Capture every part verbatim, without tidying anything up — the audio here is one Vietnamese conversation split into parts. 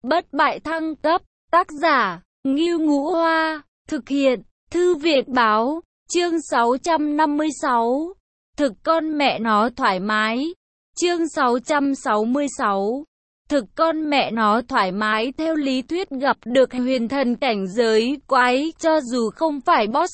Bất bại thăng cấp, tác giả, Ngưu Ngũ Hoa, thực hiện, Thư viện báo, chương sáu trăm năm mươi sáu, thực con mẹ nó thoải mái, chương sáu trăm sáu mươi sáu, thực con mẹ nó thoải mái. Theo lý thuyết gặp được huyền thần cảnh giới quái, cho dù không phải boss,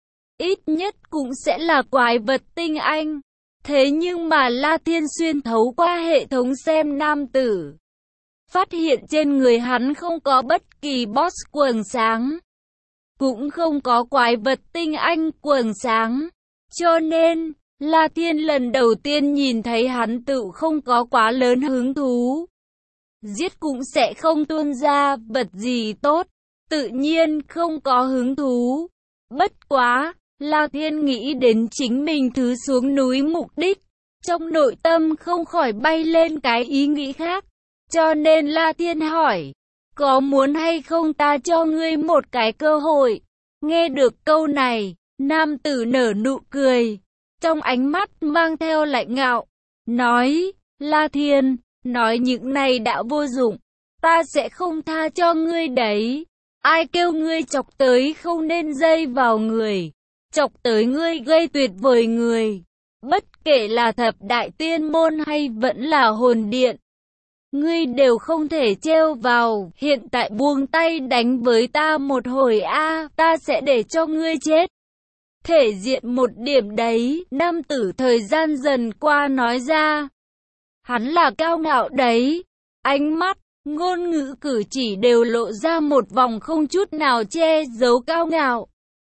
ít nhất cũng sẽ là quái vật tinh anh. Thế nhưng mà La Thiên xuyên thấu qua hệ thống xem nam tử, phát hiện trên người hắn không có bất kỳ boss quần sáng, cũng không có quái vật tinh anh quần sáng. Cho nên, La Thiên lần đầu tiên nhìn thấy hắn tự không có quá lớn hứng thú. Giết cũng sẽ không tuôn ra vật gì tốt, tự nhiên không có hứng thú. Bất quá, La Thiên nghĩ đến chính mình thứ xuống núi mục đích, trong nội tâm không khỏi bay lên cái ý nghĩ khác. Cho nên La Thiên hỏi, có muốn hay không ta cho ngươi một cái cơ hội? Nghe được câu này, nam tử nở nụ cười, trong ánh mắt mang theo lạnh ngạo, nói, La Thiên, nói những này đã vô dụng, ta sẽ không tha cho ngươi đấy. Ai kêu ngươi chọc tới không nên dây vào người, chọc tới ngươi gây tuyệt vời người. Bất kể là thập đại tiên môn hay vẫn là hồn điện, ngươi đều không thể trêu vào. Hiện tại buông tay đánh với ta một hồi a, ta sẽ để cho ngươi chết. Thể diện một điểm đấy, nam tử thời gian dần qua nói ra. Hắn là cao ngạo đấy, ánh mắt, ngôn ngữ cử chỉ đều lộ ra một vòng không chút nào che giấu cao ngạo.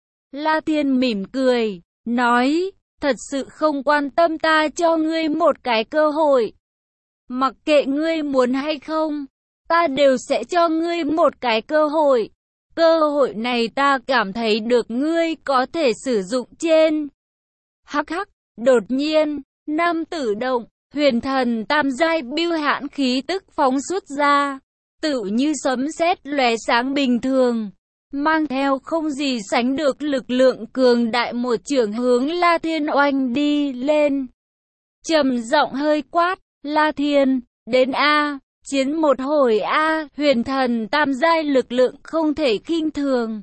La Thiên mỉm cười, nói, thật sự không quan tâm ta cho ngươi một cái cơ hội. Mặc kệ ngươi muốn hay không, ta đều sẽ cho ngươi một cái cơ hội. Cơ hội này ta cảm thấy được ngươi có thể sử dụng trên. Hắc hắc, đột nhiên, nam tử động, huyền thần tam giai bưu hãn khí tức phóng xuất ra, tựu như sấm sét lóe sáng bình thường, mang theo không gì sánh được lực lượng cường đại, một chưởng hướng La Thiên oanh đi lên. Trầm giọng hơi quát, La Thiên, đến a, chiến một hồi a, huyền thần tam giai lực lượng không thể khinh thường.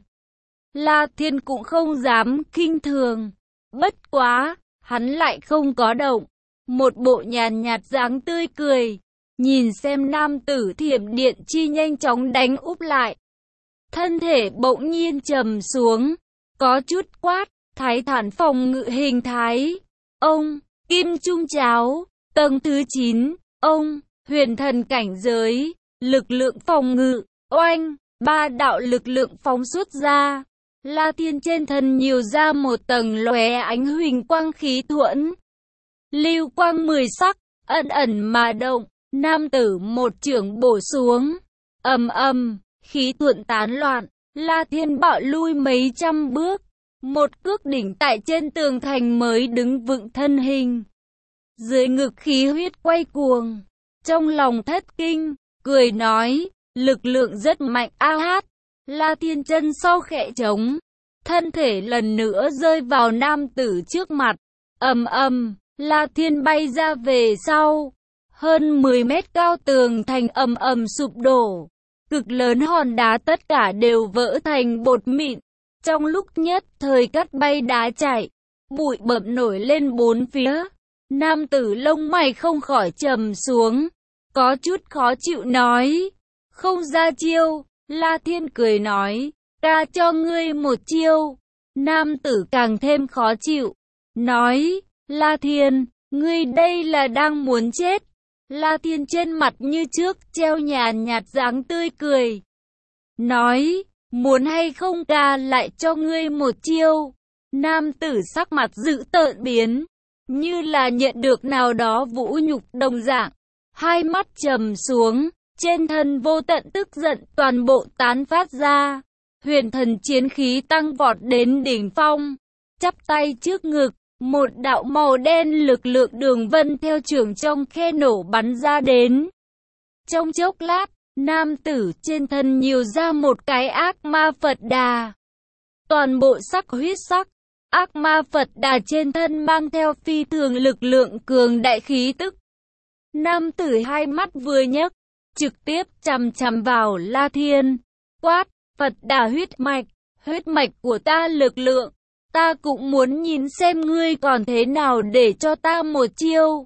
La Thiên cũng không dám khinh thường, bất quá, hắn lại không có động, một bộ nhàn nhạt dáng tươi cười, nhìn xem nam tử thiểm điện chi nhanh chóng đánh úp lại. Thân thể bỗng nhiên trầm xuống, có chút quát, thái thản phòng ngự hình thái. Ông, kim trung cháo, tầng thứ chín, ông, huyền thần cảnh giới, lực lượng phòng ngự, oanh, ba đạo lực lượng phóng xuất ra. La Thiên trên thân nhiều ra một tầng lóe ánh huỳnh quang khí thuẫn. Lưu quang mười sắc, ẩn ẩn mà động, nam tử một chưởng bổ xuống, ầm ầm, khí thuận tán loạn, La Thiên bạo lui mấy trăm bước, một cước đỉnh tại trên tường thành mới đứng vững thân hình. Dưới ngực khí huyết quay cuồng, trong lòng thất kinh, cười nói, lực lượng rất mạnh a hát. La Thiên chân sau khẽ trống, thân thể lần nữa rơi vào nam tử trước mặt, ầm ầm, La Thiên bay ra về sau, hơn mười mét cao tường thành ầm ầm sụp đổ, cực lớn hòn đá tất cả đều vỡ thành bột mịn, trong lúc nhất thời cắt bay đá chạy, bụi bặm nổi lên bốn phía. Nam tử lông mày không khỏi trầm xuống, có chút khó chịu nói, không ra chiêu. La Thiên cười nói, ta cho ngươi một chiêu. Nam tử càng thêm khó chịu, nói, La Thiên, ngươi đây là đang muốn chết. La Thiên trên mặt như trước treo nhàn nhạt dáng tươi cười, nói, muốn hay không ta lại cho ngươi một chiêu. Nam tử sắc mặt dữ tợn biến, như là nhận được nào đó vũ nhục đồng dạng, hai mắt trầm xuống, trên thân vô tận tức giận toàn bộ tán phát ra, huyền thần chiến khí tăng vọt đến đỉnh phong, chắp tay trước ngực, một đạo màu đen lực lượng đường vân theo trường trong khe nổ bắn ra đến. Trong chốc lát, nam tử trên thân nhiều ra một cái ác ma Phật Đà, toàn bộ sắc huyết sắc. Ác ma Phật Đà trên thân mang theo phi thường lực lượng cường đại khí tức. Nam tử hai mắt vừa nhấc, trực tiếp chằm chằm vào La Thiên, quát, Phật Đà huyết mạch, huyết mạch của ta lực lượng, ta cũng muốn nhìn xem ngươi còn thế nào để cho ta một chiêu.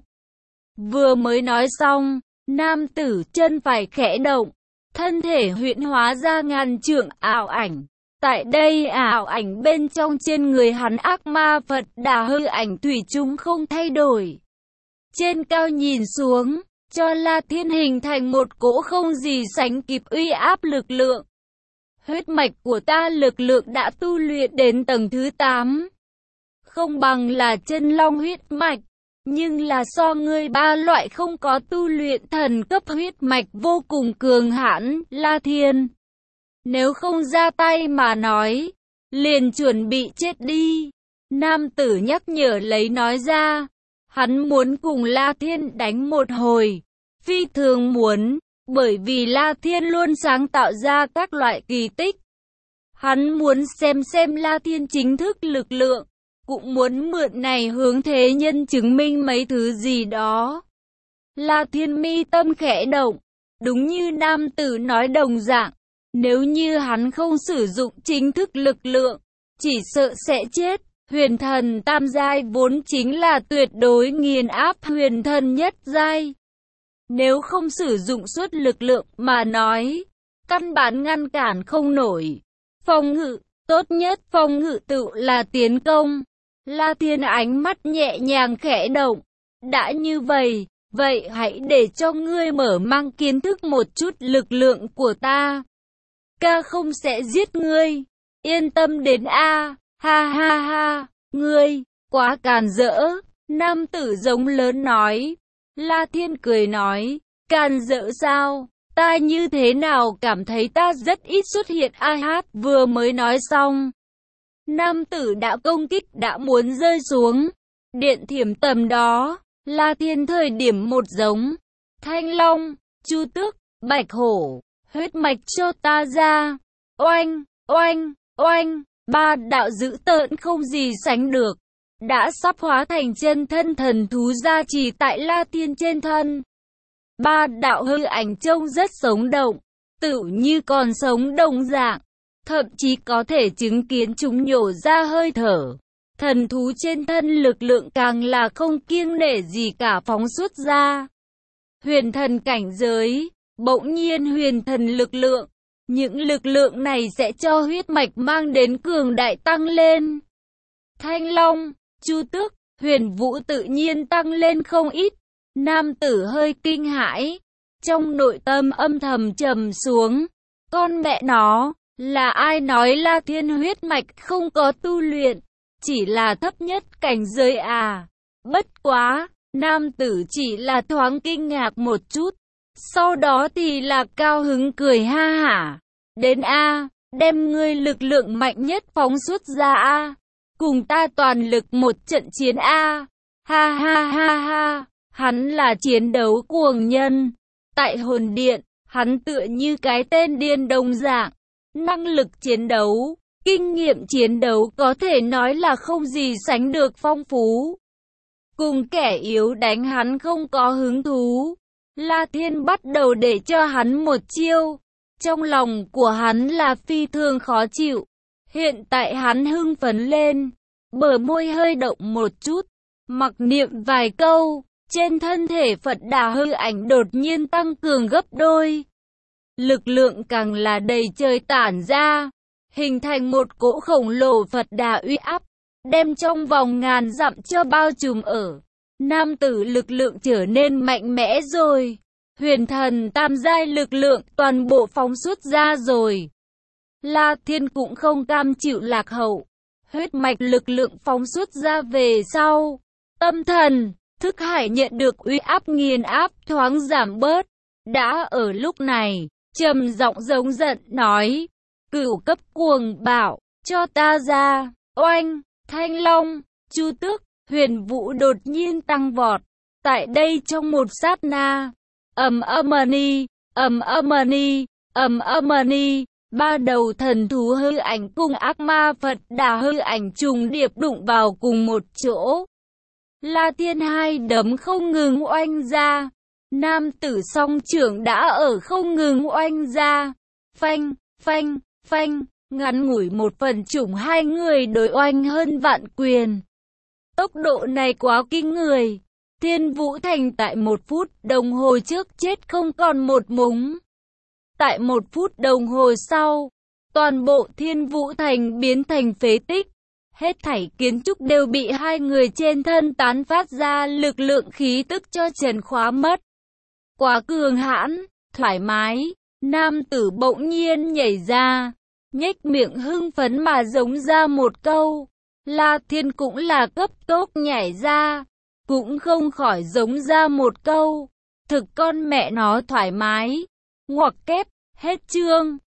Vừa mới nói xong, nam tử chân phải khẽ động, thân thể huyễn hóa ra ngàn trượng ảo ảnh. Tại đây ảo ảnh bên trong trên người hắn ác ma Phật Đà hư ảnh thủy chung không thay đổi. Trên cao nhìn xuống, cho La Thiên hình thành một cỗ không gì sánh kịp uy áp lực lượng. Huyết mạch của ta lực lượng đã tu luyện đến tầng thứ tám. Không bằng là chân long huyết mạch, nhưng là so ngươi ba loại không có tu luyện thần cấp huyết mạch vô cùng cường hãn, La Thiên. Nếu không ra tay mà nói, liền chuẩn bị chết đi. Nam tử nhắc nhở lấy nói ra, hắn muốn cùng La Thiên đánh một hồi, phi thường muốn, bởi vì La Thiên luôn sáng tạo ra các loại kỳ tích. Hắn muốn xem xem La Thiên chính thức lực lượng, cũng muốn mượn này hướng thế nhân chứng minh mấy thứ gì đó. La Thiên mi tâm khẽ động, đúng như nam tử nói đồng dạng, nếu như hắn không sử dụng chính thức lực lượng, chỉ sợ sẽ chết. Huyền thần tam giai vốn chính là tuyệt đối nghiền áp huyền thần nhất giai. Nếu không sử dụng suốt lực lượng mà nói, căn bản ngăn cản không nổi. Phòng ngự, tốt nhất phòng ngự tự là tiến công. La Thiên ánh mắt nhẹ nhàng khẽ động. Đã như vậy, vậy hãy để cho ngươi mở mang kiến thức một chút lực lượng của ta. Ca không sẽ giết ngươi, yên tâm đến a. Ha ha ha, ngươi, quá càn rỡ, nam tử giống lớn nói. La Thiên cười nói, càn rỡ sao, ta như thế nào cảm thấy ta rất ít xuất hiện a hát vừa mới nói xong. Nam tử đã công kích đã muốn rơi xuống, điện thiểm tầm đó, La Thiên thời điểm một giống, thanh long, chu tước, bạch hổ, huyết mạch cho ta ra, oanh, oanh, oanh. Ba đạo dữ tợn không gì sánh được, đã sắp hóa thành chân thân thần thú gia trì tại La Thiên trên thân. Ba đạo hư ảnh trông rất sống động, tựu như còn sống đồng dạng, thậm chí có thể chứng kiến chúng nhổ ra hơi thở. Thần thú trên thân lực lượng càng là không kiêng nể gì cả phóng xuất ra. Huyền thần cảnh giới, bỗng nhiên huyền thần lực lượng. Những lực lượng này sẽ cho huyết mạch mang đến cường đại tăng lên. Thanh long, chu tước, huyền vũ tự nhiên tăng lên không ít. Nam tử hơi kinh hãi, trong nội tâm âm thầm trầm xuống. Con mẹ nó, là ai nói La Thiên huyết mạch không có tu luyện, chỉ là thấp nhất cảnh giới à? Bất quá, nam tử chỉ là thoáng kinh ngạc một chút. Sau đó thì là cao hứng cười ha hả. Đến A, đem ngươi lực lượng mạnh nhất phóng xuất ra A. Cùng ta toàn lực một trận chiến A. Ha ha ha ha, hắn là chiến đấu cuồng nhân. Tại hồn điện, hắn tựa như cái tên điên đồng dạng. Năng lực chiến đấu, kinh nghiệm chiến đấu có thể nói là không gì sánh được phong phú. Cùng kẻ yếu đánh hắn không có hứng thú. La Thiên bắt đầu để cho hắn một chiêu. Trong lòng của hắn là phi thường khó chịu. Hiện tại hắn hưng phấn lên. Bờ môi hơi động một chút. Mặc niệm vài câu. Trên thân thể Phật Đà hư ảnh đột nhiên tăng cường gấp đôi. Lực lượng càng là đầy trời tản ra. Hình thành một cỗ khổng lồ Phật Đà uy áp. Đem trong vòng ngàn dặm cho bao trùm ở. Nam tử lực lượng trở nên mạnh mẽ rồi. Huyền thần tam giai lực lượng toàn bộ phóng xuất ra rồi. La Thiên cũng không cam chịu lạc hậu. Huyết mạch lực lượng phóng xuất ra về sau. Tâm thần, thức hải nhận được uy áp nghiền áp thoáng giảm bớt. Đã ở lúc này, trầm giọng giống giận nói. Cửu cấp cuồng bảo, cho ta ra. Oanh, thanh long, chu tước, huyền vũ đột nhiên tăng vọt. Tại đây trong một sát na. Ầm âm-ni, ầm âm-ni, ầm âm-ni, ba đầu thần thú hư ảnh cùng ác ma Phật Đà hư ảnh trùng điệp đụng vào cùng một chỗ. La Thiên hai đấm không ngừng oanh ra, nam tử song trưởng đã ở không ngừng oanh ra. Phanh, phanh, phanh, ngắn ngủi một phần chủng hai người đối oanh hơn vạn quyền. Tốc độ này quá kinh người. Thiên Vũ Thành tại một phút đồng hồ trước chết không còn một mống. Tại một phút đồng hồ sau, toàn bộ Thiên Vũ Thành biến thành phế tích. Hết thảy kiến trúc đều bị hai người trên thân tán phát ra lực lượng khí tức cho trần khóa mất. Quá cường hãn, thoải mái, nam tử bỗng nhiên nhảy ra, nhếch miệng hưng phấn mà giống ra một câu. La Thiên cũng là cấp tốc nhảy ra, cũng không khỏi giống ra một câu. Thực con mẹ nó thoải mái. Ngoặc kép, hết chương.